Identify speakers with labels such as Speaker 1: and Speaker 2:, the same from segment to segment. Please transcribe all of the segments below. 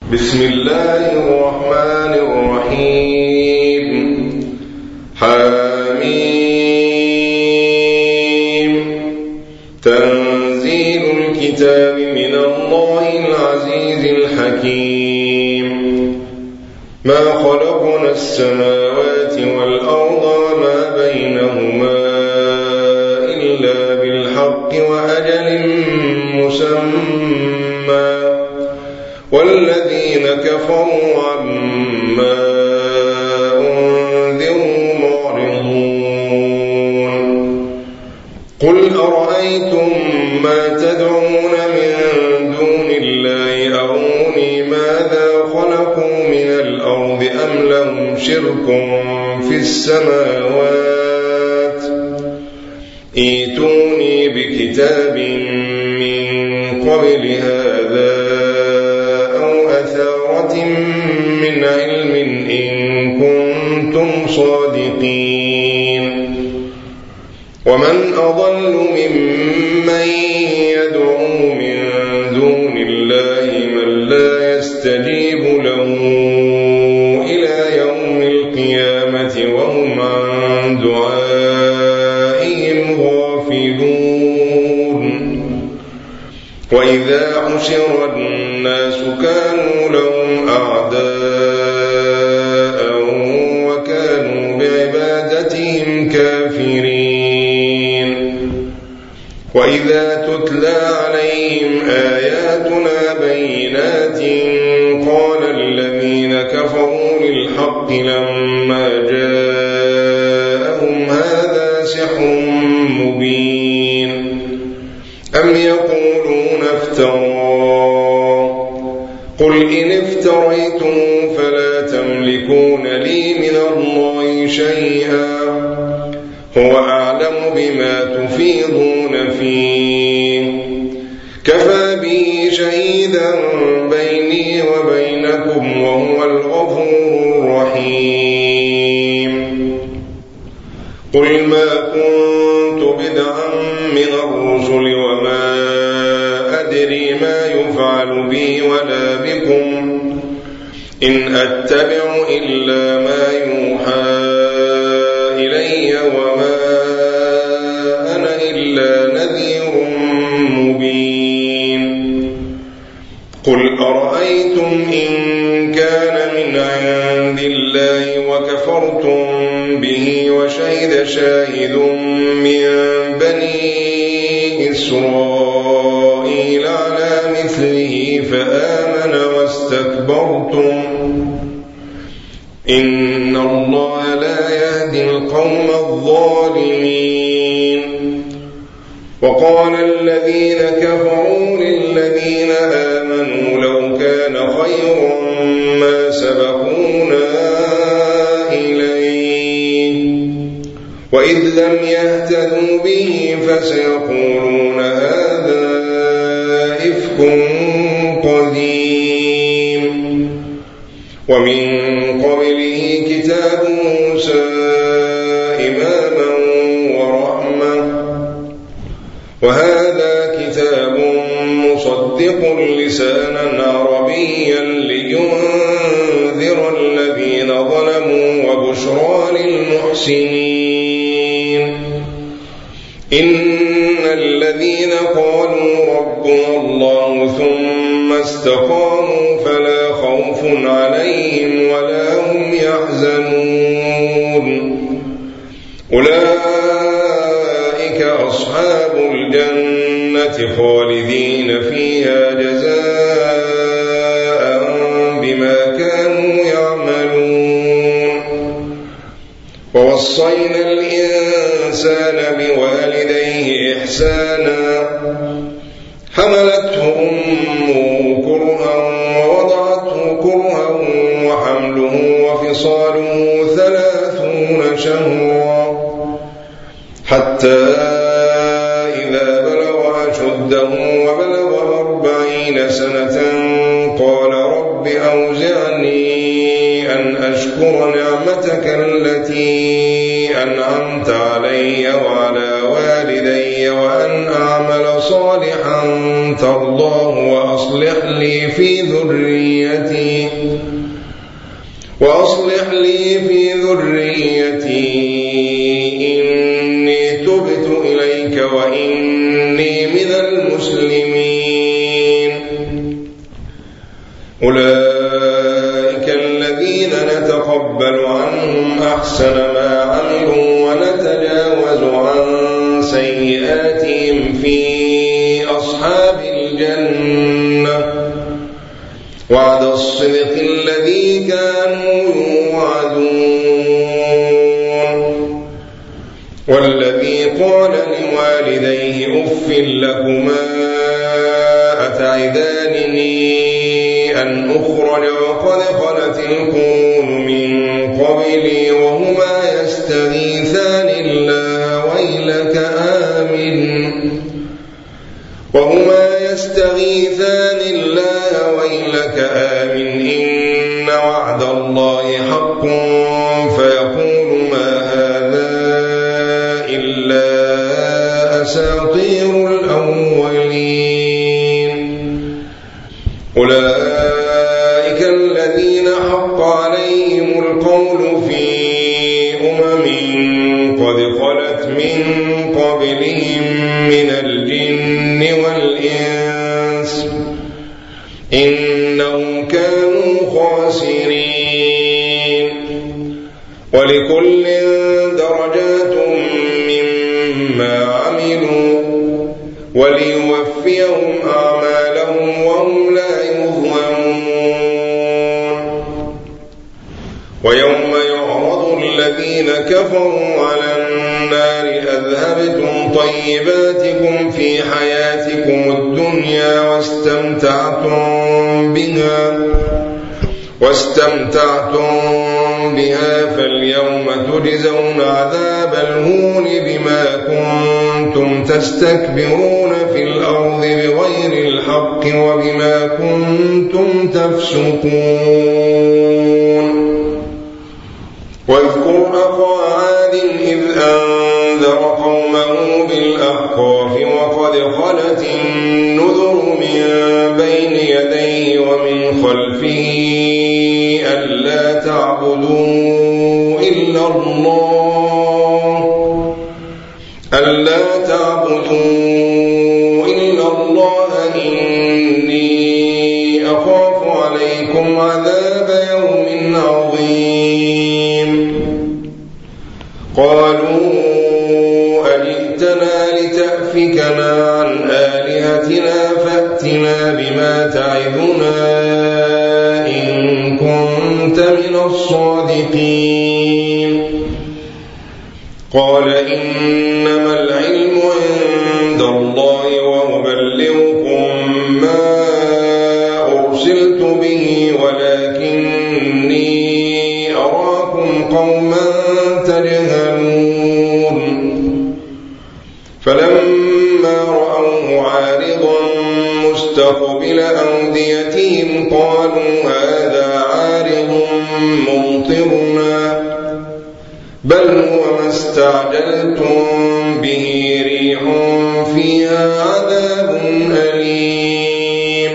Speaker 1: بسم الله الرحمن الرحيم. حميم. تنزيل الكتاب من الله العزيز الحكيم. ما خلقنا السماوات والأرض وما بينهما إلا بالحق وأجل مسمى، والذين كفروا عما أنذروا معرضون. قل أرأيتم ما تدعون من دون الله أروني ماذا خلقوا من الأرض أم لهم شرك في السماوات؟ ائتوني بكتاب من قبل هذا من علم إن كنتم صادقين. ومن أضل ممن يدعو من دون الله من لا يستجيب له إلى يوم القيامة وهم عن دعائهم غافلون. وإذا حشر الناس كانوا لهم أعداء وكانوا بعبادتهم كافرين. وإذا تتلى عليهم آياتنا بينات قال الذين كفروا للحق لما جاءهم هذا سحر مبين. أم يقولون افتراه؟ قل إن افتريتم فلا تملكون لي من الله شيئا، هو أعلم بما تفيضون فيه، كفى به شهيدا بيني وبينكم وهو الغفور الرحيم. قل ما كنت بدعا من الرسل وما أدري ما يفعل بي ولا بكم، إن أتبع إلا ما يوحى إلي وما أنا إلا نذير مبين. قل أرأيتم إن كان من عند الله وكفرتم به وشهد شاهد من بني إسرائيل على مثله فآمن واستكبرتم، إن الله لا يهدي القوم الظالمين. وقال الذين كفروا للذين آمنوا لو كان خيرا ما سبقونا إليه، وإذ لم يهتدوا به فسيقولون هذا إفك قديم. ومن قبله كتاب موسى إماما ورحمة، وهذا كتاب مصدق لسانا عربيا لينذر الذين ظلموا وبشرى للمحسنين. إن الذين قالوا ربنا الله ثم استقاموا فلا خوف عليهم ولا هم يحزنون. أولئك أصحاب الجنة خالدين فيها جزاء بما كانوا يعملون. ووصينا الإنسان بوالديه إحسانا، حملته أمه كرها ووضعته كرها وحمله وفصاله 30 شهرا حتى إذا بلغ أشده وبلغ 40 سنة قال رب أوزعني أن أشكر نعمتك التي أنعمت علي وعلى والدي وأن أعمل صالحا ترضاه وأصلح لي في ذريتي إني تبت إليك وإني من المسلمين. أولئك الذين نتقبل عنهم أحسن ما عملوا ونتجاوز عن سيئاتهم في أصحاب الجنة وعد الصدق الذي كانوا يوعدون. والذي قال لوالديه أف لكما أتعدانني أن أخرج وقد خلت القرون من قبلي وهما يستغيثان الله ويلك آمن إن وعد الله حق فيقول ما هذا إلا أساطير الأولين. أولئك الذين حق عليهم القول في قد خلت من قبلهم من الجن والإنس إنهم كانوا خاسرين. ولكل درجات مما عملوا وليوفيهم أعمالهم وهم لا يظلمون. ويوم يعرض الذين كفروا على النار أذهبتم طيباتكم في حياتكم الدنيا واستمتعتم بها فاليوم تجزون عذاب الهون بما كنتم تستكبرون في الأرض بغير الحق وبما كنتم تفسقون. واذكر أخا عاد إذ أنذر قومه بالأحقاف وقد خلت النذر من بين يديه ومن خلفه ألا تعبدوا إلا الله إني أخاف عليكم عذاب يوم عظيم. قالوا أجئتنا لتأفكنا عن آلهتنا فأتنا بما تعدنا إن كنت من الصادقين. قال إنما العلم عند الله وأبلغكم ما أرسلت به ولكني أراكم قوما تجهلون. فلما رأوه عارضا مستقبل أوديتهم قالوا هذا عارض ممطرنا بل هو ما استعجلتم به ريح فيها عذاب أليم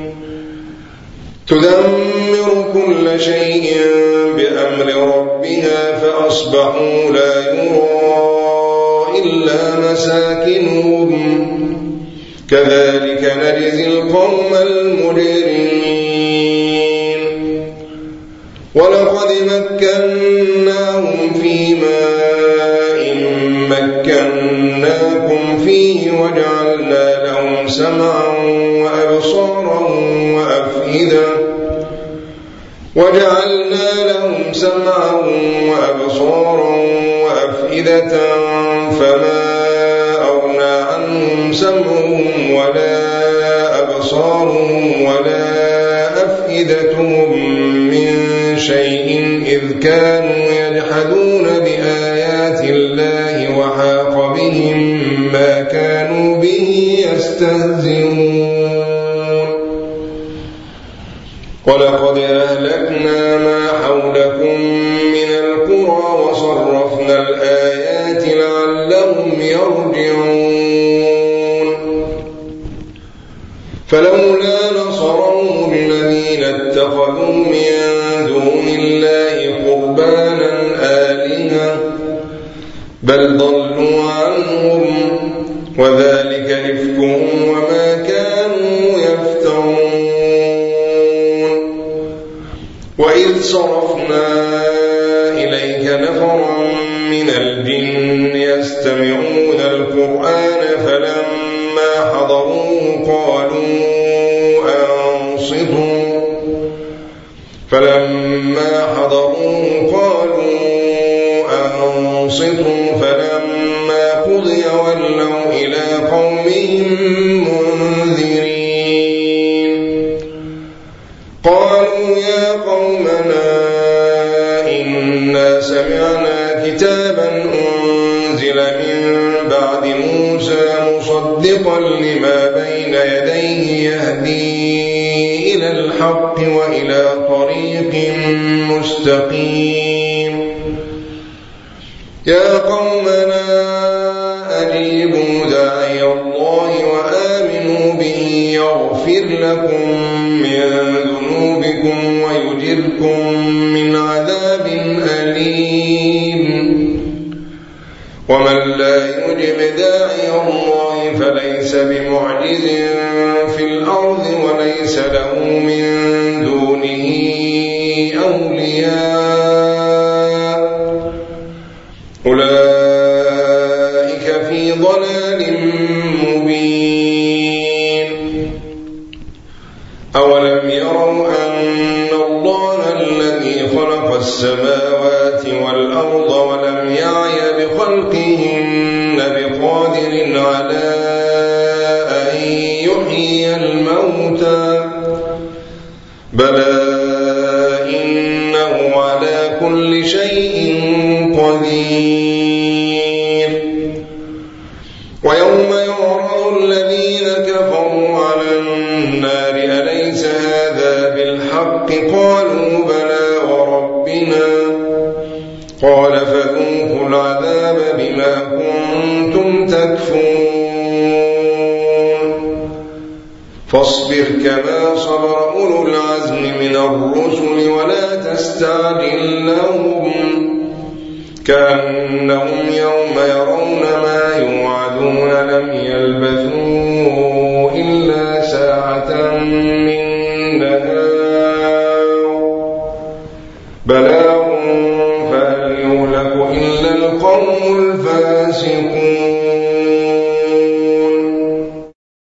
Speaker 1: تدمر كل شيء بأمر ربها فأصبحوا لا يرى إلا مساكنهم كذلك نجزي القوم المجرمين. ولقد مكناهم في ماء مكناكم فيه وجعلنا لهم سمعا وأبصارا وأفئدة فما أغنى عنهم سمعهم ولا أبصارهم ولا أفئدتهم من شيء إذ كانوا يجحدون بآيات الله وحاق بهم ما كانوا به يستهزئون. ولقد أهلكنا ما حولكم من القرى وصرفنا الآيات لعلهم يرجعون فلولا نصرهم الذين اتخذوا من دون الله قربانا آلهة بل ضلوا عنهم وذلك إفكهم وما كانوا يفترون وإذ صرفنا إليك نفرا من الجن يستمعون القرآن فلما حضروه قالوا أنصتوا فلما قضي ولوا إلى قومهم منذرين قالوا يا قومنا إنا سمعنا كتابا أنزل من بعد موسى مصدقا لما بين يديه يهدي إلى الحق وإلى طريق مستقيم يا قومنا أجيبوا داعي الله وآمنوا به يغفر لكم من ذنوبكم ويجركم من عذاب أليم ومن لا يجب داعي الله فليس بمعجز في الأرض وليس له من دونه أولياء أولئك في ضلال مبين أولم يروا أن الله الذي خلق السماوات والأرض ولم يعي بخلقهن بقادر على أن يحيي الموتى بلى إنه على كل شيء قدير ويوم يعرض الذين كفروا على النار أليس هذا بالحق قالوا بلى وربنا قال فذوقوا العذاب بما كنتم تكفرون فاصبر كما صبر أولو العزم من الرسل ولا تستعجل لهم كأنهم يوم يرون ما يوعدون لم يلبثوا إلا